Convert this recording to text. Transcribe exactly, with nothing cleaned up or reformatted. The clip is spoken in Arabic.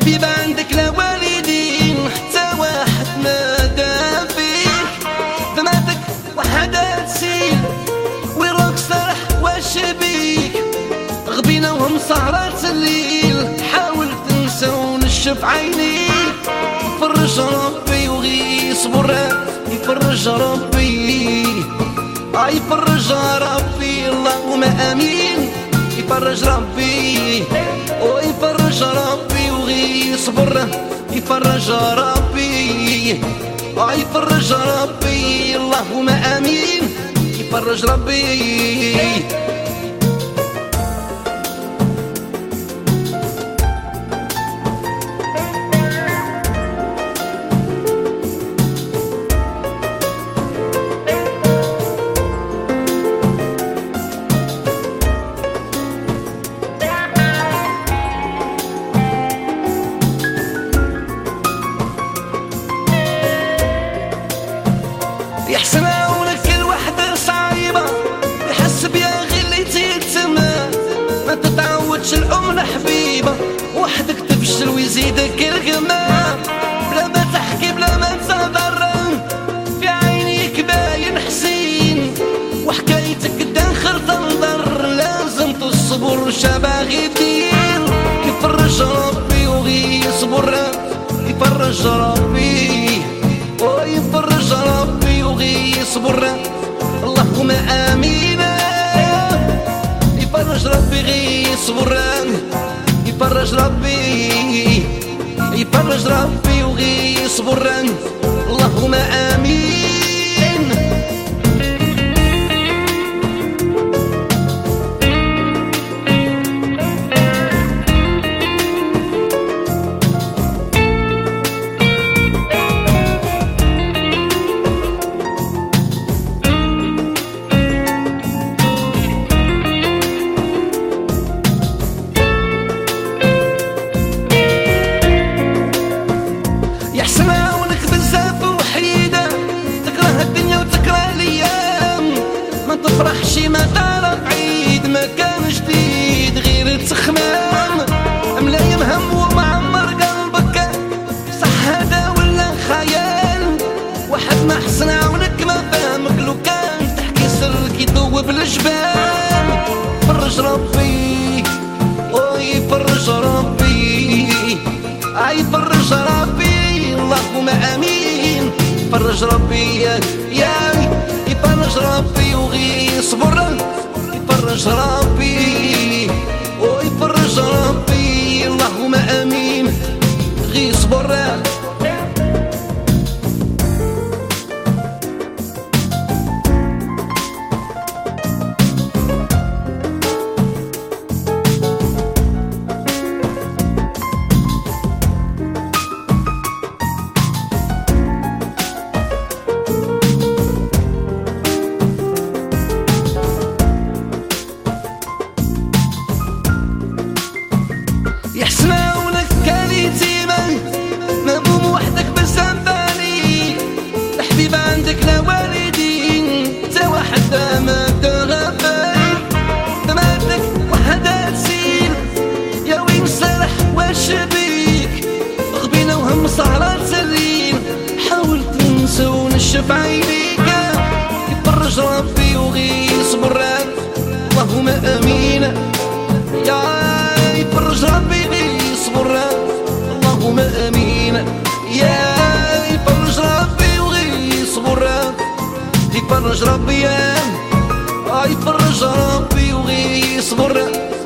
الحبيب عندك لا والدين حتى واحد ما دام فيك، دمعتك وحدة تسيل ويروك سرح واش بيك، غبينا وهم سهرات الليل حاول تنسى ونشف عينيك، يفرج ربي وغي يصبر يفرج ربي آه يفرج ربي اللهم امين، يفرج ربي ويفرج ربي وغي يصبر يفرج ربي آه يفرج ربي اللهم امين، يفرج ربي. يحسناولك الوحدة صعيبة يحس بيا غير اللي تيتما، ما تتعودش الأم حبيبة وحدك تفشل ويزيدك الغمام، بلا ما تحكي بلا ما تهضر في عينيك باين حزين، وحكايتك داخل تنظر لازم تصبر شباغي الدين، يفرج ربي وغي يصبر يفرج ربي ويفرج ربي وغي يصبر اللهم امين، يفرج ربي غي يصبر يفرج ربي يفرج ربي وغي يصبر اللهم امين. يحسناولك بزاف وحيدة تكره الدنيا وتكره الايام، ما تفرحش ما تعرف عيد ما كان جديد غير تخمام، ملايم هم ومعمر قلبك صح هذا ولا خيال، واحد ما حسناولك ما فهمك لو كان تحكي سرك يذوب الجبال، فرج ربي ويفرج ربي اي فرج ربي اللهم امين، يفرج ربي يا يفرج ربي وغي يصبر يفرج ربي ويفرج ربي اللهم امين غي يصبر. يحسناولك كان يتيما مهموم وحدك بس انفاني، الحبيب عندك لا والدين تا واحد ما تغفل، دمعتك وحدة تسيل يا وين سرح واش بيك، غبينا وهم سهرات الليل حاول تنسى ونشف عينيك، يفرج ربي وغي يصبر اللهم امين، يا يفرج ربي يصبر اللهم امين، يا يفرج ربي وغي يصبر يفرج ربي يا يفرج ربي وغي يصبر.